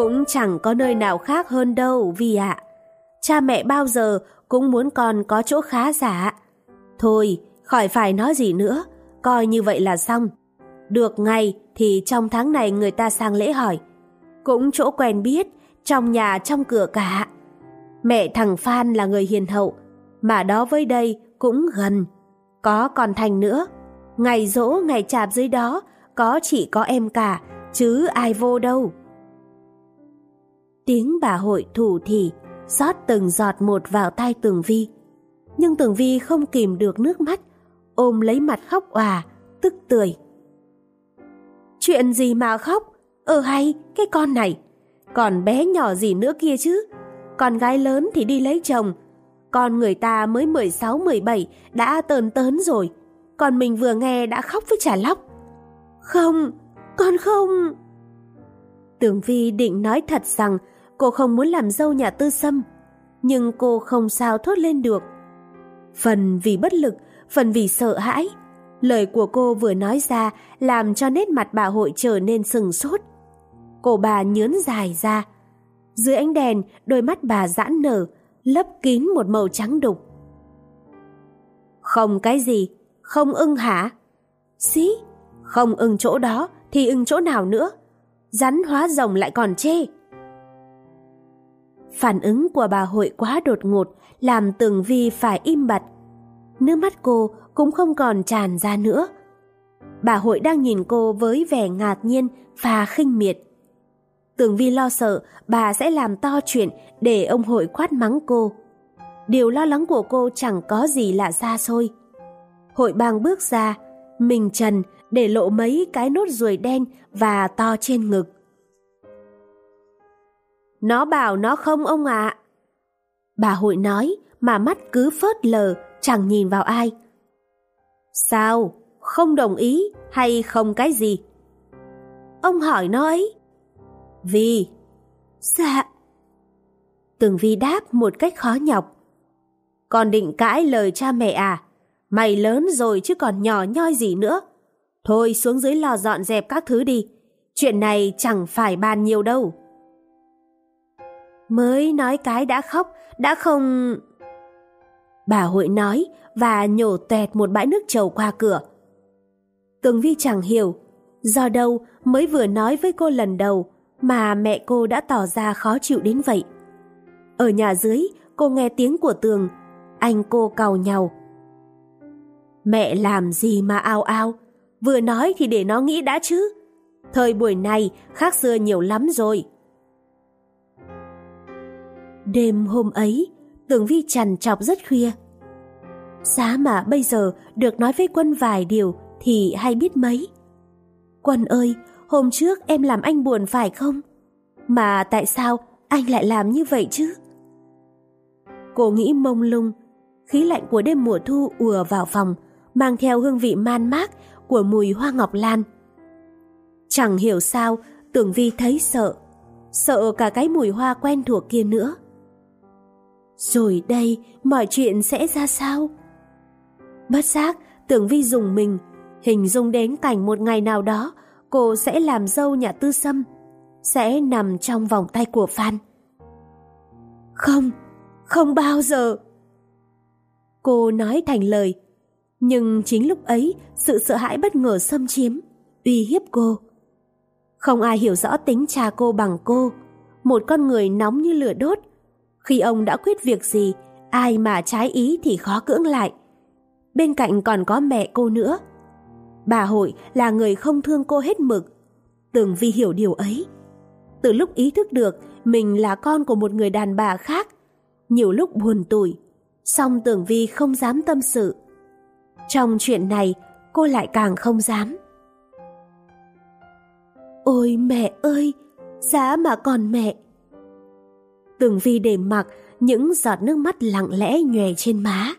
Cũng chẳng có nơi nào khác hơn đâu Vi ạ. Cha mẹ bao giờ cũng muốn con có chỗ khá giả. Thôi, khỏi phải nói gì nữa, coi như vậy là xong. Được ngày thì trong tháng này người ta sang lễ hỏi. Cũng chỗ quen biết, trong nhà trong cửa cả. Mẹ thằng Phan là người hiền hậu, mà đó với đây cũng gần. Có con Thành nữa. Ngày giỗ ngày chạp dưới đó có chỉ có em cả, chứ ai vô đâu. Tiếng bà Hội thủ thỉ xót từng giọt một vào tai Tường Vi. Nhưng Tường Vi không kìm được nước mắt, ôm lấy mặt khóc òa, tức tưởi. Chuyện gì mà khóc? Hay, cái con này. Còn bé nhỏ gì nữa kia chứ. Con gái lớn thì đi lấy chồng. Con người ta mới 16, 17 đã tớn tớn rồi. Còn mình vừa nghe đã khóc với chả lóc. Không, con không. Tường Vi định nói thật rằng cô không muốn làm dâu nhà Tư Sâm, nhưng cô không sao thốt lên được. Phần vì bất lực, phần vì sợ hãi. Lời của cô vừa nói ra làm cho nét mặt bà Hội trở nên sừng sốt. Cổ bà nhướn dài ra. Dưới ánh đèn, đôi mắt bà giãn nở, lấp kín một màu trắng đục. Không cái gì, không ưng hả? Xí, không ưng chỗ đó thì ưng chỗ nào nữa? Rắn hóa rồng lại còn chê. Phản ứng của bà Hội quá đột ngột, làm Tường Vi phải im bặt. Nước mắt cô cũng không còn tràn ra nữa. Bà Hội đang nhìn cô với vẻ ngạc nhiên và khinh miệt. Tường Vi lo sợ bà sẽ làm to chuyện để ông Hội quát mắng cô. Điều lo lắng của cô chẳng có gì là xa xôi. Hội bang bước ra, mình trần để lộ mấy cái nốt ruồi đen và to trên ngực. Nó bảo nó không ông ạ. Bà Hội nói mà mắt cứ phớt lờ, chẳng nhìn vào ai. Sao? Không đồng ý hay không cái gì? Ông hỏi nó ấy. Vi. Dạ. Tường Vi đáp một cách khó nhọc. Con định cãi lời cha mẹ à? Mày lớn rồi chứ còn nhỏ nhoi gì nữa. Thôi xuống dưới lò dọn dẹp các thứ đi. Chuyện này chẳng phải bàn nhiều đâu. Mới nói cái đã khóc, đã không... Bà Hội nói và nhổ toẹt một bãi nước trầu qua cửa. Tường Vi chẳng hiểu, do đâu mới vừa nói với cô lần đầu mà mẹ cô đã tỏ ra khó chịu đến vậy. Ở nhà dưới, cô nghe tiếng của Tường, anh cô càu nhàu. Mẹ làm gì mà ao ao, vừa nói thì để nó nghĩ đã chứ. Thời buổi này khác xưa nhiều lắm rồi. Đêm hôm ấy, Tường Vi trằn trọc rất khuya. Giá mà bây giờ được nói với Quân vài điều thì hay biết mấy. Quân ơi, hôm trước em làm anh buồn phải không? Mà tại sao anh lại làm như vậy chứ? Cô nghĩ mông lung, khí lạnh của đêm mùa thu ùa vào phòng, mang theo hương vị man mác của mùi hoa ngọc lan. Chẳng hiểu sao, Tường Vi thấy sợ, sợ cả cái mùi hoa quen thuộc kia nữa. Rồi đây, mọi chuyện sẽ ra sao? Bất giác, Tường Vi rùng mình, hình dung đến cảnh một ngày nào đó cô sẽ làm dâu nhà Tư Sâm, sẽ nằm trong vòng tay của Phan. Không, không bao giờ. Cô nói thành lời, nhưng chính lúc ấy sự sợ hãi bất ngờ xâm chiếm, uy hiếp cô. Không ai hiểu rõ tính cha cô bằng cô, một con người nóng như lửa đốt. Khi ông đã quyết việc gì, ai mà trái ý thì khó cưỡng lại. Bên cạnh còn có mẹ cô nữa. Bà Hội là người không thương cô hết mực. Tường Vi hiểu điều ấy. Từ lúc ý thức được mình là con của một người đàn bà khác, nhiều lúc buồn tủi, song Tường Vi không dám tâm sự. Trong chuyện này, cô lại càng không dám. Ôi mẹ ơi, giá mà còn mẹ. Tường Vi để mặc những giọt nước mắt lặng lẽ nhòe trên má.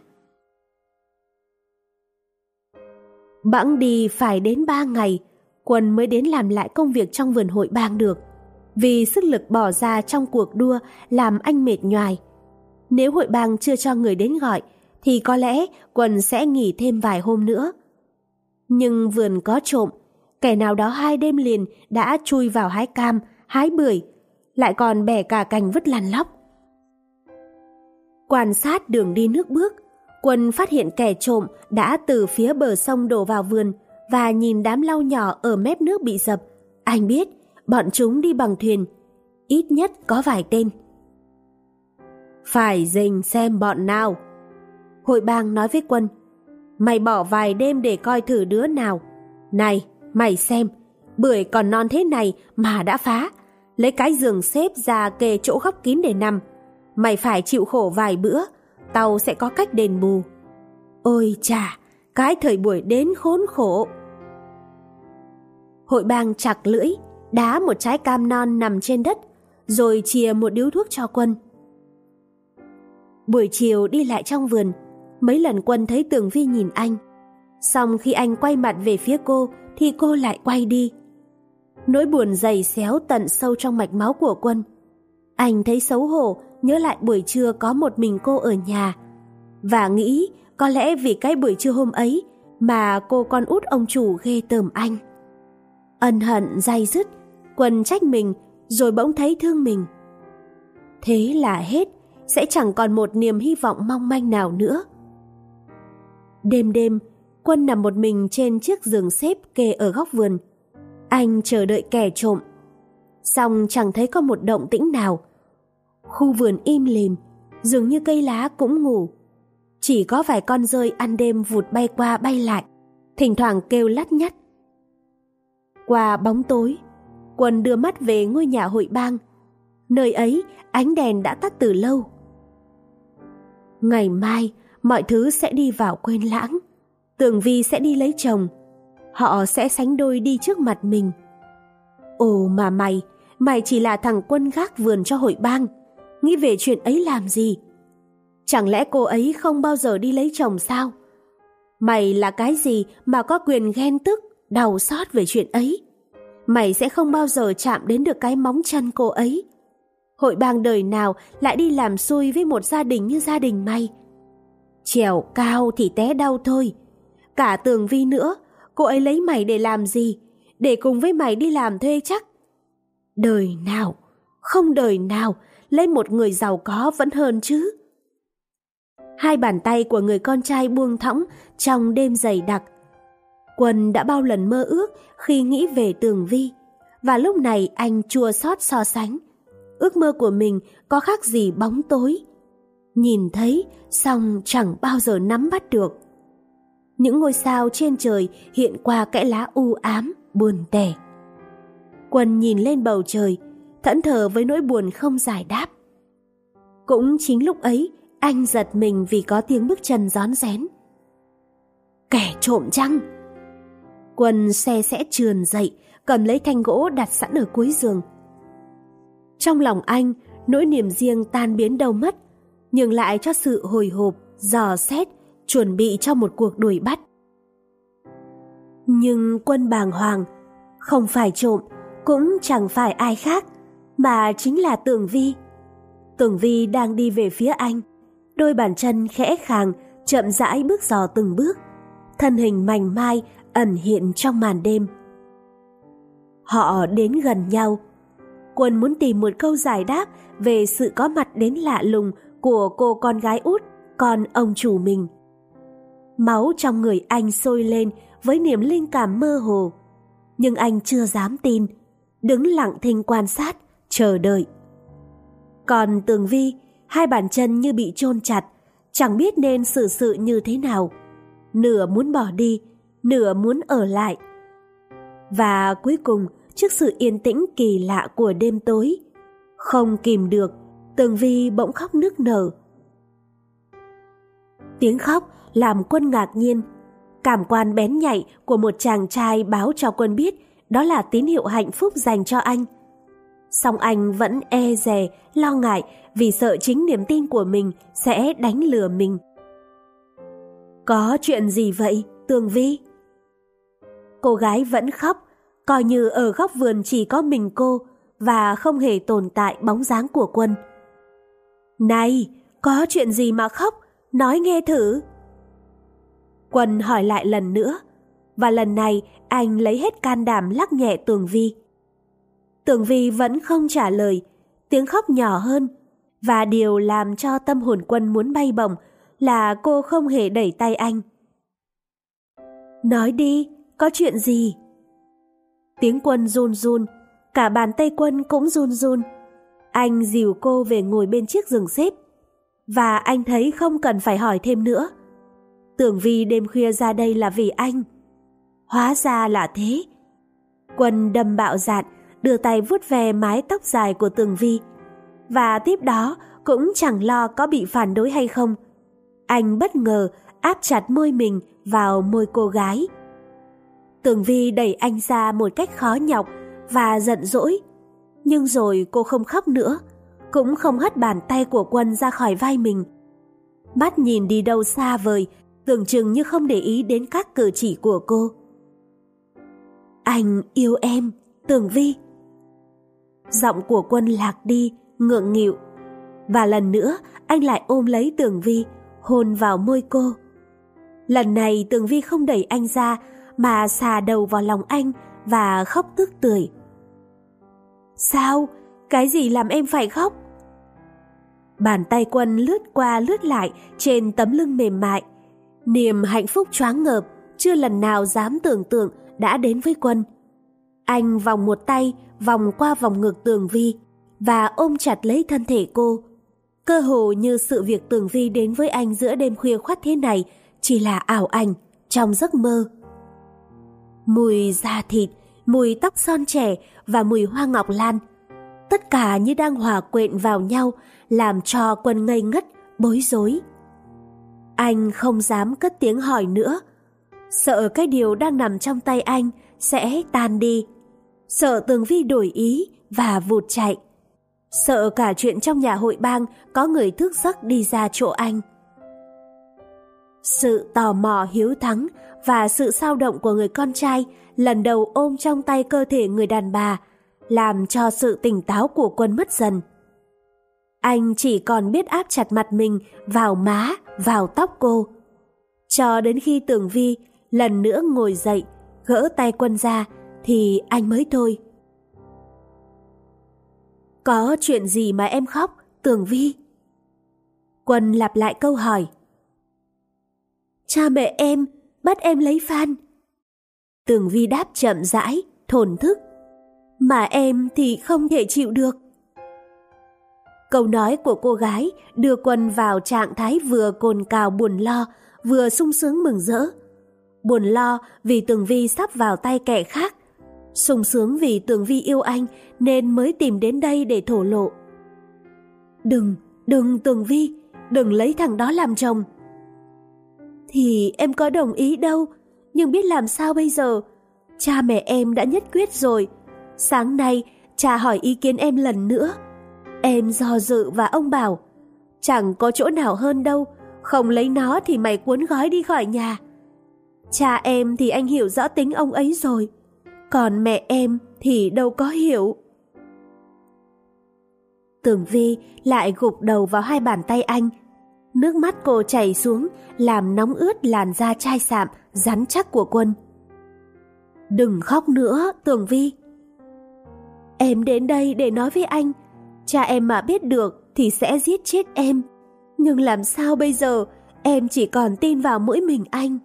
Bẵng đi phải đến 3 ngày, Quân mới đến làm lại công việc trong vườn hội bang được, vì sức lực bỏ ra trong cuộc đua làm anh mệt nhoài. Nếu hội bang chưa cho người đến gọi, thì có lẽ Quân sẽ nghỉ thêm vài hôm nữa. Nhưng vườn có trộm, kẻ nào đó 2 đêm liền đã chui vào hái cam, hái bưởi, lại còn bẻ cả cành vứt lăn lóc. Quan sát đường đi nước bước, Quân phát hiện kẻ trộm đã từ phía bờ sông đổ vào vườn, và nhìn đám lau nhỏ ở mép nước bị dập, anh biết bọn chúng đi bằng thuyền, ít nhất có vài tên. Phải rình xem bọn nào. Hội bang nói với Quân, mày bỏ vài đêm để coi thử đứa nào. Này, mày xem, bưởi còn non thế này mà đã phá, lấy cái giường xếp ra kê chỗ góc kín để nằm. Mày phải chịu khổ vài bữa, tao sẽ có cách đền bù. Ôi chà, cái thời buổi đến khốn khổ. Hội bang chặt lưỡi, đá một trái cam non nằm trên đất, rồi chìa một điếu thuốc cho Quân. Buổi chiều đi lại trong vườn, mấy lần Quân thấy Tường Vi nhìn anh. Xong khi anh quay mặt về phía cô thì cô lại quay đi. Nỗi buồn dày xéo tận sâu trong mạch máu của Quân. Anh thấy xấu hổ nhớ lại buổi trưa có một mình cô ở nhà, và nghĩ có lẽ vì cái buổi trưa hôm ấy mà cô con út ông chủ ghê tởm anh. Ân hận day dứt, Quân trách mình, rồi bỗng thấy thương mình. Thế là hết, sẽ chẳng còn một niềm hy vọng mong manh nào nữa. Đêm, Quân nằm một mình trên chiếc giường xếp kê ở góc vườn. Anh chờ đợi kẻ trộm. Xong chẳng thấy có một động tĩnh nào. Khu vườn im lìm, dường như cây lá cũng ngủ. Chỉ có vài con dơi ăn đêm vụt bay qua bay lại, thỉnh thoảng kêu lắt nhắt. Qua bóng tối, Quân đưa mắt về ngôi nhà hội bang. Nơi ấy ánh đèn đã tắt từ lâu. Ngày mai mọi thứ sẽ đi vào quên lãng. Tường Vi sẽ đi lấy chồng, họ sẽ sánh đôi đi trước mặt mình. Ồ mà mày chỉ là thằng Quân gác vườn cho hội bang, nghĩ về chuyện ấy làm gì? Chẳng lẽ cô ấy không bao giờ đi lấy chồng sao? Mày là cái gì mà có quyền ghen tức, đau xót về chuyện ấy? Mày sẽ không bao giờ chạm đến được cái móng chân cô ấy. Hội bang đời nào lại đi làm xui với một gia đình như gia đình mày? Trèo cao thì té đau thôi. Cả Tường Vi nữa, cô ấy lấy mày để làm gì? Để cùng với mày đi làm thuê chắc? Đời nào, không đời nào, lấy một người giàu có vẫn hơn chứ. Hai bàn tay của người con trai buông thõng trong đêm dày đặc. Quân đã bao lần mơ ước khi nghĩ về Tường Vi, và lúc này anh chua xót so sánh. Ước mơ của mình có khác gì bóng tối. Nhìn thấy, xong chẳng bao giờ nắm bắt được. Những ngôi sao trên trời hiện qua kẽ lá u ám, buồn tẻ. Quân nhìn lên bầu trời, thẫn thờ với nỗi buồn không giải đáp. Cũng chính lúc ấy, anh giật mình vì có tiếng bước chân rón rén. Kẻ trộm chăng? Quân xe sẽ trườn dậy, cầm lấy thanh gỗ đặt sẵn ở cuối giường. Trong lòng anh, nỗi niềm riêng tan biến đâu mất, nhường lại cho sự hồi hộp, dò xét, chuẩn bị cho một cuộc đuổi bắt. Nhưng Quân bàng hoàng, không phải trộm, cũng chẳng phải ai khác, mà chính là Tường Vi. Tường Vi đang đi về phía anh, đôi bàn chân khẽ khàng, chậm rãi bước dò từng bước, thân hình mảnh mai ẩn hiện trong màn đêm. Họ đến gần nhau. Quân muốn tìm một câu giải đáp về sự có mặt đến lạ lùng của cô con gái út, con ông chủ mình. Máu trong người anh sôi lên với niềm linh cảm mơ hồ, nhưng anh chưa dám tin, đứng lặng thinh quan sát, chờ đợi. Còn Tường Vi, hai bàn chân như bị chôn chặt, chẳng biết nên xử sự như thế nào, nửa muốn bỏ đi, nửa muốn ở lại. Và cuối cùng, trước sự yên tĩnh kỳ lạ của đêm tối, không kìm được, Tường Vi bỗng khóc nức nở. Tiếng khóc làm Quân ngạc nhiên. Cảm quan bén nhạy của một chàng trai báo cho Quân biết đó là tín hiệu hạnh phúc dành cho anh. Song anh vẫn e dè, lo ngại vì sợ chính niềm tin của mình sẽ đánh lừa mình. Có chuyện gì vậy, Tường Vi? Cô gái vẫn khóc, coi như ở góc vườn chỉ có mình cô và không hề tồn tại bóng dáng của Quân. Này, có chuyện gì mà khóc? Nói nghe thử. Quân hỏi lại lần nữa, và lần này anh lấy hết can đảm lắc nhẹ Tường Vi. Tường Vi vẫn không trả lời, tiếng khóc nhỏ hơn. Và điều làm cho tâm hồn Quân muốn bay bổng là cô không hề đẩy tay anh. Nói đi, có chuyện gì? Tiếng Quân run run, cả bàn tay Quân cũng run run. Anh dìu cô về ngồi bên chiếc giường xếp. Và anh thấy không cần phải hỏi thêm nữa. Tưởng Vi đêm khuya ra đây là vì anh. Hóa ra là thế. Quân đâm bạo dạn, đưa tay vuốt ve mái tóc dài của Tường Vi. Và tiếp đó cũng chẳng lo có bị phản đối hay không. Anh bất ngờ áp chặt môi mình vào môi cô gái. Tường Vi đẩy anh ra một cách khó nhọc và giận dỗi. Nhưng rồi cô không khóc nữa, cũng không hất bàn tay của Quân ra khỏi vai mình. Mắt nhìn đi đâu xa vời, tưởng chừng như không để ý đến các cử chỉ của cô. Anh yêu em, Tường Vi. Giọng của Quân lạc đi, ngượng nghịu. Và lần nữa anh lại ôm lấy Tường Vi, hôn vào môi cô. Lần này Tường Vi không đẩy anh ra mà xà đầu vào lòng anh và khóc tức tưởi. Sao? Cái gì làm em phải khóc? Bàn tay Quân lướt qua lướt lại trên tấm lưng mềm mại. Niềm hạnh phúc choáng ngợp chưa lần nào dám tưởng tượng đã đến với Quân. Anh vòng một tay vòng qua vòng ngực Tường Vi và ôm chặt lấy thân thể cô. Cơ hồ như sự việc Tường Vi đến với anh giữa đêm khuya khoắt thế này chỉ là ảo ảnh trong giấc mơ. Mùi da thịt, mùi tóc son trẻ và mùi hoa ngọc lan, tất cả như đang hòa quyện vào nhau làm cho Quân ngây ngất, bối rối. Anh không dám cất tiếng hỏi nữa, sợ cái điều đang nằm trong tay anh sẽ tan đi, sợ Tường Vi đổi ý và vụt chạy, sợ cả chuyện trong nhà hội bang có người thức giấc đi ra chỗ anh. Sự tò mò hiếu thắng và sự xao động của người con trai lần đầu ôm trong tay cơ thể người đàn bà làm cho sự tỉnh táo của Quân mất dần. Anh chỉ còn biết áp chặt mặt mình vào má, vào tóc cô. Cho đến khi Tường Vi lần nữa ngồi dậy, gỡ tay Quân ra thì anh mới thôi. Có chuyện gì mà em khóc, Tường Vi? Quân lặp lại câu hỏi. Cha mẹ em bắt em lấy Phan. Tường Vi đáp chậm rãi, thổn thức. Mà em thì không thể chịu được. Câu nói của cô gái đưa Quân vào trạng thái vừa cồn cào buồn lo, vừa sung sướng mừng rỡ. Buồn lo vì Tường Vi sắp vào tay kẻ khác, sung sướng vì Tường Vi yêu anh nên mới tìm đến đây để thổ lộ. Đừng Tường Vi, đừng lấy thằng đó làm chồng. Thì em có đồng ý đâu, nhưng biết làm sao bây giờ? Cha mẹ em đã nhất quyết rồi. Sáng nay cha hỏi ý kiến em lần nữa. Em do dự và ông bảo chẳng có chỗ nào hơn đâu, không lấy nó thì mày cuốn gói đi khỏi nhà. Cha em thì anh hiểu rõ tính ông ấy rồi, còn mẹ em thì đâu có hiểu. Tường Vi lại gục đầu vào hai bàn tay anh. Nước mắt cô chảy xuống làm nóng ướt làn da chai sạm rắn chắc của Quân. Đừng khóc nữa, Tường Vi. Em đến đây để nói với anh, cha em mà biết được thì sẽ giết chết em. Nhưng làm sao bây giờ, em chỉ còn tin vào mỗi mình anh.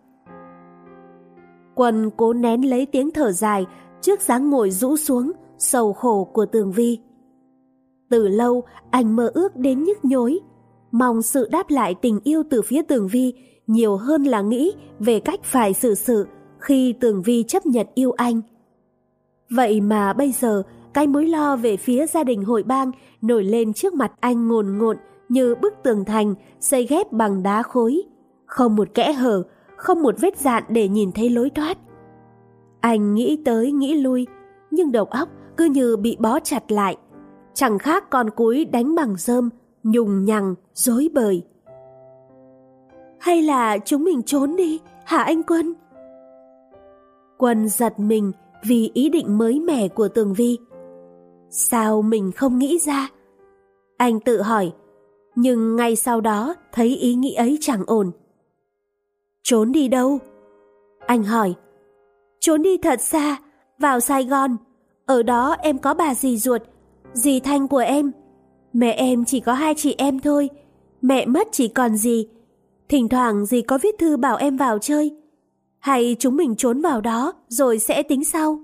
Quân cố nén lấy tiếng thở dài trước dáng ngồi rũ xuống, sầu khổ của Tường Vi. Từ lâu anh mơ ước đến nhức nhối, mong sự đáp lại tình yêu từ phía Tường Vi nhiều hơn là nghĩ về cách phải xử sự khi Tường Vi chấp nhận yêu anh. Vậy mà bây giờ cái mối lo về phía gia đình hội bang nổi lên trước mặt anh ngồn ngộn như bức tường thành xây ghép bằng đá khối, không một kẽ hở, không một vết dạn để nhìn thấy lối thoát. Anh nghĩ tới nghĩ lui, nhưng đầu óc cứ như bị bó chặt lại, chẳng khác con cúi đánh bằng rơm, nhùng nhằng, rối bời. Hay là chúng mình trốn đi, hả anh Quân? Quân giật mình vì ý định mới mẻ của Tường Vi. Sao mình không nghĩ ra? Anh tự hỏi, nhưng ngay sau đó thấy ý nghĩ ấy chẳng ổn. Trốn đi đâu? Anh hỏi. Trốn đi thật xa, vào Sài Gòn. Ở đó em có bà dì ruột, dì Thanh của em. Mẹ em chỉ có 2 chị em thôi, mẹ mất chỉ còn dì. Thỉnh thoảng dì có viết thư bảo em vào chơi. Hay chúng mình trốn vào đó rồi sẽ tính sau.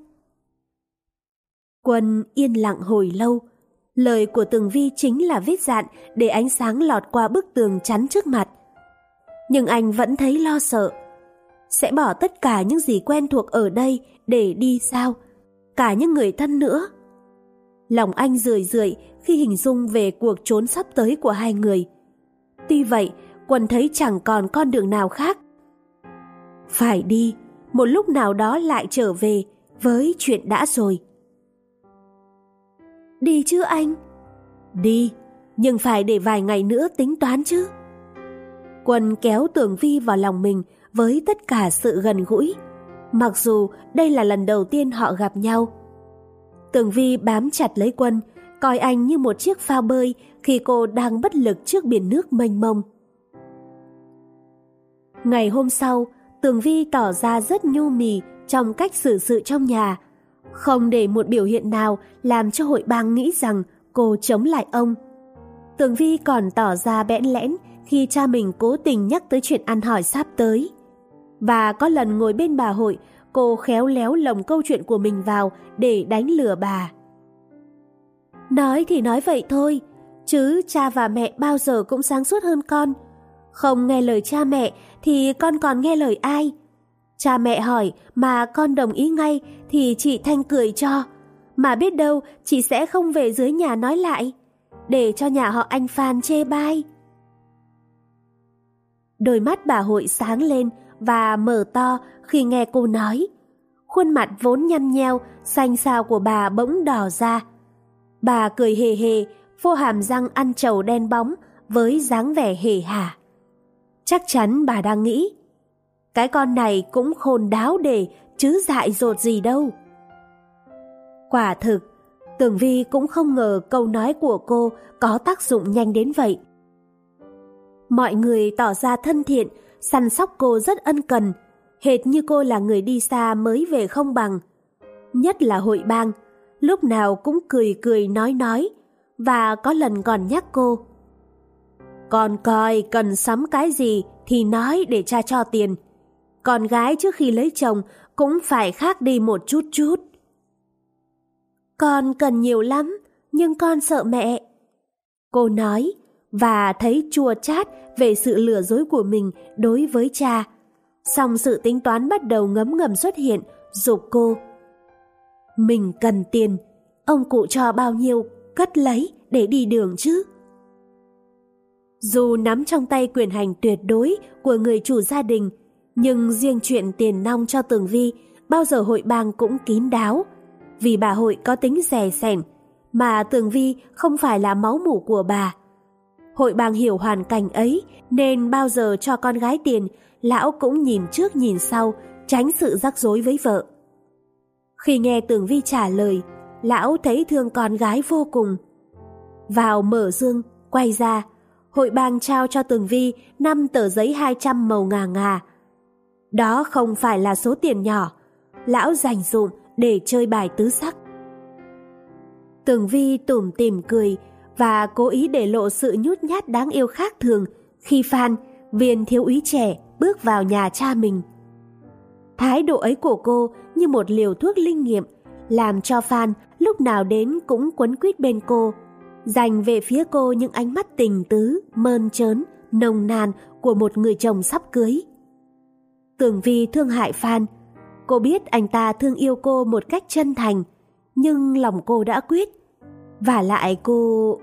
Quân yên lặng hồi lâu. Lời của Tường Vi chính là vết dạn để ánh sáng lọt qua bức tường chắn trước mặt. Nhưng anh vẫn thấy lo sợ. Sẽ bỏ tất cả những gì quen thuộc ở đây để đi sao? Cả những người thân nữa. Lòng anh rười rượi khi hình dung về cuộc trốn sắp tới của hai người. Tuy vậy, Quân thấy chẳng còn con đường nào khác. Phải đi, một lúc nào đó lại trở về với chuyện đã rồi. Đi chứ anh? Đi, nhưng phải để vài ngày nữa tính toán chứ. Quân kéo Tường Vi vào lòng mình với tất cả sự gần gũi, mặc dù đây là lần đầu tiên họ gặp nhau. Tường Vi bám chặt lấy Quân, coi anh như một chiếc phao bơi khi cô đang bất lực trước biển nước mênh mông. Ngày hôm sau, Tường Vi tỏ ra rất nhu mì trong cách xử sự trong nhà, không để một biểu hiện nào làm cho hội bang nghĩ rằng cô chống lại ông. Tường Vi còn tỏ ra bẽn lẽn khi cha mình cố tình nhắc tới chuyện ăn hỏi sắp tới. Và có lần ngồi bên bà Hội, cô khéo léo lồng câu chuyện của mình vào để đánh lừa bà. Nói thì nói vậy thôi, chứ cha và mẹ bao giờ cũng sáng suốt hơn con. Không nghe lời cha mẹ thì con còn nghe lời ai? Cha mẹ hỏi mà con đồng ý ngay thì chị Thanh cười cho. Mà biết đâu chị sẽ không về dưới nhà nói lại, để cho nhà họ anh Phan chê bai. Đôi mắt bà Hội sáng lên và mở to khi nghe cô nói. Khuôn mặt vốn nhăn nheo, xanh xao của bà bỗng đỏ ra. Bà cười hề hề, phô hàm răng ăn trầu đen bóng với dáng vẻ hề hả. Chắc chắn bà đang nghĩ, cái con này cũng khôn đáo để chứ dại dột gì đâu. Quả thực, Tường Vi cũng không ngờ câu nói của cô có tác dụng nhanh đến vậy. Mọi người tỏ ra thân thiện, săn sóc cô rất ân cần, hệt như cô là người đi xa mới về không bằng. Nhất là hội bang, lúc nào cũng cười cười nói, và có lần còn nhắc cô. Con coi cần sắm cái gì thì nói để cha cho tiền. Con gái trước khi lấy chồng cũng phải khác đi một chút chút. Con cần nhiều lắm, nhưng con sợ mẹ. Cô nói, và thấy chua chát về sự lừa dối của mình đối với cha. Song sự tính toán bắt đầu ngấm ngầm xuất hiện, giục cô. Mình cần tiền, ông cụ cho bao nhiêu cất lấy để đi đường chứ. Dù nắm trong tay quyền hành tuyệt đối của người chủ gia đình, nhưng riêng chuyện tiền nong cho Tường Vi bao giờ hội bang cũng kín đáo. Vì bà Hội có tính dè sẻn, mà Tường Vi không phải là máu mủ của bà. Hội bang hiểu hoàn cảnh ấy nên bao giờ cho con gái tiền, lão cũng nhìn trước nhìn sau, tránh sự rắc rối với vợ. Khi nghe Tường Vi trả lời, lão thấy thương con gái vô cùng. Vào mở dương, quay ra, hội bang trao cho Tường Vi 5 tờ giấy 200 màu ngà ngà. Đó không phải là số tiền nhỏ, lão dành dụm để chơi bài tứ sắc. Tường Vi tủm tỉm cười và cố ý để lộ sự nhút nhát đáng yêu khác thường khi Phan, viên thiếu úy trẻ, bước vào nhà cha mình. Thái độ ấy của cô như một liều thuốc linh nghiệm, làm cho Phan lúc nào đến cũng quấn quýt bên cô, dành về phía cô những ánh mắt tình tứ, mơn trớn, nồng nàn của một người chồng sắp cưới. Tường Vi thương hại Phan. Cô biết anh ta thương yêu cô một cách chân thành, nhưng lòng cô đã quyết. Vả lại cô...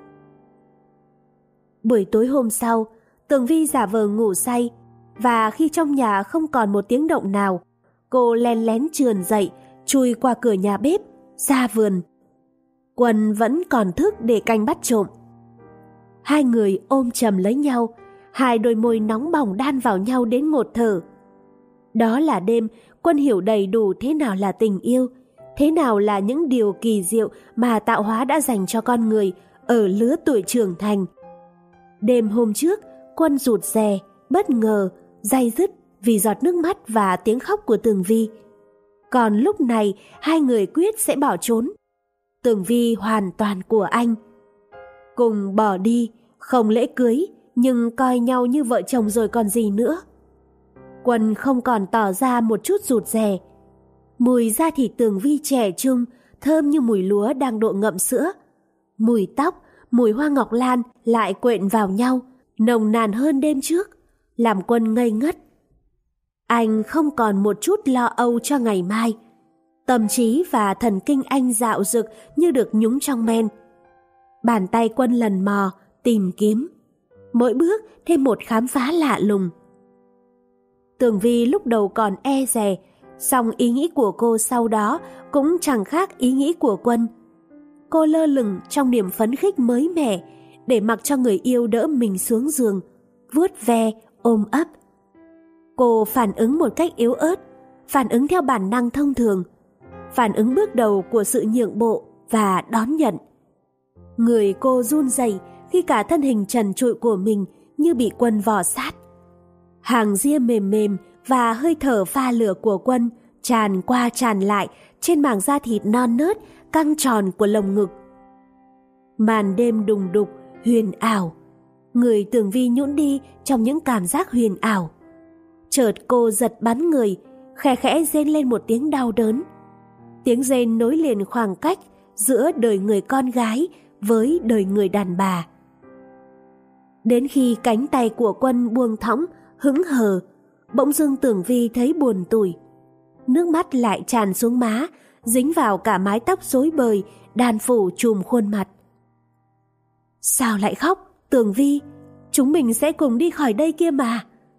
Buổi tối hôm sau, Tường Vi giả vờ ngủ say, và khi trong nhà không còn một tiếng động nào, cô len lén trườn dậy, chui qua cửa nhà bếp, ra vườn. Quân vẫn còn thức để canh bắt trộm. Hai người ôm chầm lấy nhau, hai đôi môi nóng bỏng đan vào nhau đến ngột thở. Đó là đêm Quân hiểu đầy đủ thế nào là tình yêu, thế nào là những điều kỳ diệu mà tạo hóa đã dành cho con người ở lứa tuổi trưởng thành. Đêm hôm trước, Quân rụt rè, bất ngờ, day dứt vì giọt nước mắt và tiếng khóc của Tường Vi. Còn lúc này, hai người quyết sẽ bỏ trốn. Tường Vi hoàn toàn của anh. cùng bỏ đi, không lễ cưới, nhưng coi nhau như vợ chồng rồi còn gì nữa. Quân không còn tỏ ra một chút rụt rè. Mùi da thịt Tường Vi trẻ trung, thơm như mùi lúa đang độ ngậm sữa. Mùi tóc, mùi hoa ngọc lan lại quện vào nhau, nồng nàn hơn đêm trước, làm Quân ngây ngất. Anh không còn một chút lo âu cho ngày mai. Tâm trí và thần kinh anh dạo dực như được nhúng trong men. Bàn tay Quân lần mò, tìm kiếm. Mỗi bước thêm một khám phá lạ lùng. Tường Vi lúc đầu còn e dè, song ý nghĩ của cô sau đó cũng chẳng khác ý nghĩ của Quân. Cô lơ lửng trong niềm phấn khích mới mẻ, để mặc cho người yêu đỡ mình xuống giường, vuốt ve, ôm ấp. Cô phản ứng một cách yếu ớt, phản ứng theo bản năng thông thường, phản ứng bước đầu của sự nhượng bộ và đón nhận. Người cô run rẩy khi cả thân hình trần trụi của mình như bị Quân vò sát. Hàng ria mềm mềm và hơi thở pha lửa của Quân tràn qua tràn lại trên mảng da thịt non nớt căng tròn của lồng ngực. Màn đêm đùng đục, huyền ảo. Người Tường Vi nhũn đi trong những cảm giác huyền ảo. Chợt cô giật bắn người, khẽ khẽ rên lên một tiếng đau đớn. Tiếng rên nối liền khoảng cách giữa đời người con gái với đời người đàn bà. Đến khi cánh tay của Quân buông thõng, hững hờ, bỗng dưng Tường Vi thấy buồn tủi. Nước mắt lại tràn xuống má, dính vào cả mái tóc rối bời, đan phủ trùm khuôn mặt. Sao lại khóc, Tường Vi? Chúng mình sẽ cùng đi khỏi đây kia mà.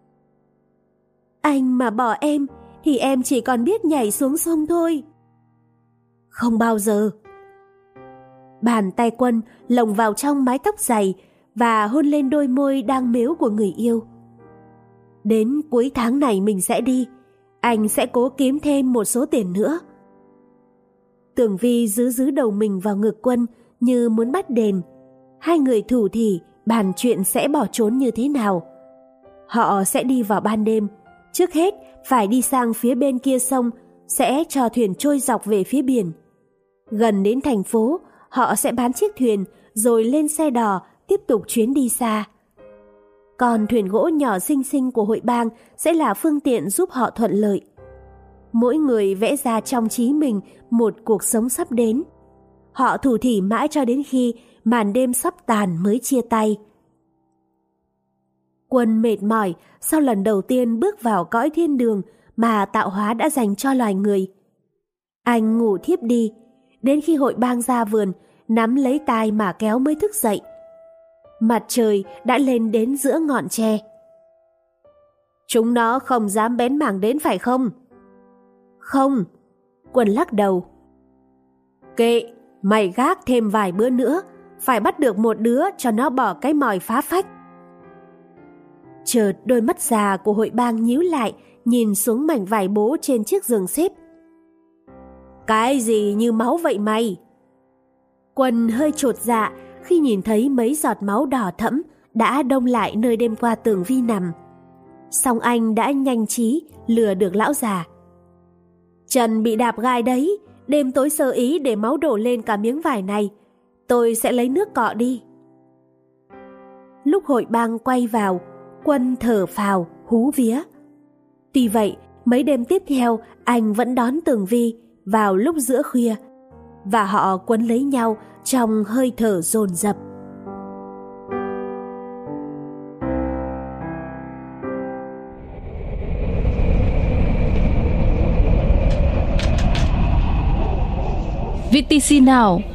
Anh mà bỏ em thì em chỉ còn biết nhảy xuống sông thôi. Không bao giờ. Bàn tay Quân lồng vào trong mái tóc dày và hôn lên đôi môi đang mếu của người yêu. Đến cuối tháng này mình sẽ đi, anh sẽ cố kiếm thêm một số tiền nữa. Tường Vi giữ đầu mình vào ngực Quân như muốn bắt đền. Hai người thủ thỉ bàn chuyện sẽ bỏ trốn như thế nào. Họ sẽ đi vào ban đêm, trước hết phải đi sang phía bên kia sông, sẽ cho thuyền trôi dọc về phía biển. Gần đến thành phố, họ sẽ bán chiếc thuyền rồi lên xe đò tiếp tục chuyến đi xa. Còn thuyền gỗ nhỏ xinh xinh của hội bang sẽ là phương tiện giúp họ thuận lợi. Mỗi người vẽ ra trong trí mình một cuộc sống sắp đến. Họ thủ thỉ mãi cho đến khi màn đêm sắp tàn mới chia tay. Quân mệt mỏi sau lần đầu tiên bước vào cõi thiên đường mà tạo hóa đã dành cho loài người. Anh ngủ thiếp đi, đến khi hội bang ra vườn, nắm lấy tai mà kéo mới thức dậy. Mặt trời đã lên đến giữa ngọn tre. Chúng nó không dám bén mảng đến phải không? Không. Quân lắc đầu. Kệ, mày gác thêm vài bữa nữa, phải bắt được một đứa cho nó bỏ cái mồi phá phách. Chợt đôi mắt già của hội bang nhíu lại, nhìn xuống mảnh vải bố trên chiếc giường xếp. Cái gì như máu vậy mày? Quân hơi chột dạ khi nhìn thấy mấy giọt máu đỏ thẫm đã đông lại nơi đêm qua Tường Vi nằm. Song anh đã nhanh trí lừa được lão già. Chân bị đạp gai đấy, đêm tối sơ ý để máu đổ lên cả miếng vải này. Tôi sẽ lấy nước cọ đi. Lúc hội bang quay vào, Quân thở phào, hú vía. Tuy vậy, mấy đêm tiếp theo anh vẫn đón Tường Vi vào lúc giữa khuya, và họ quấn lấy nhau trong hơi thở dồn dập. VTC Now,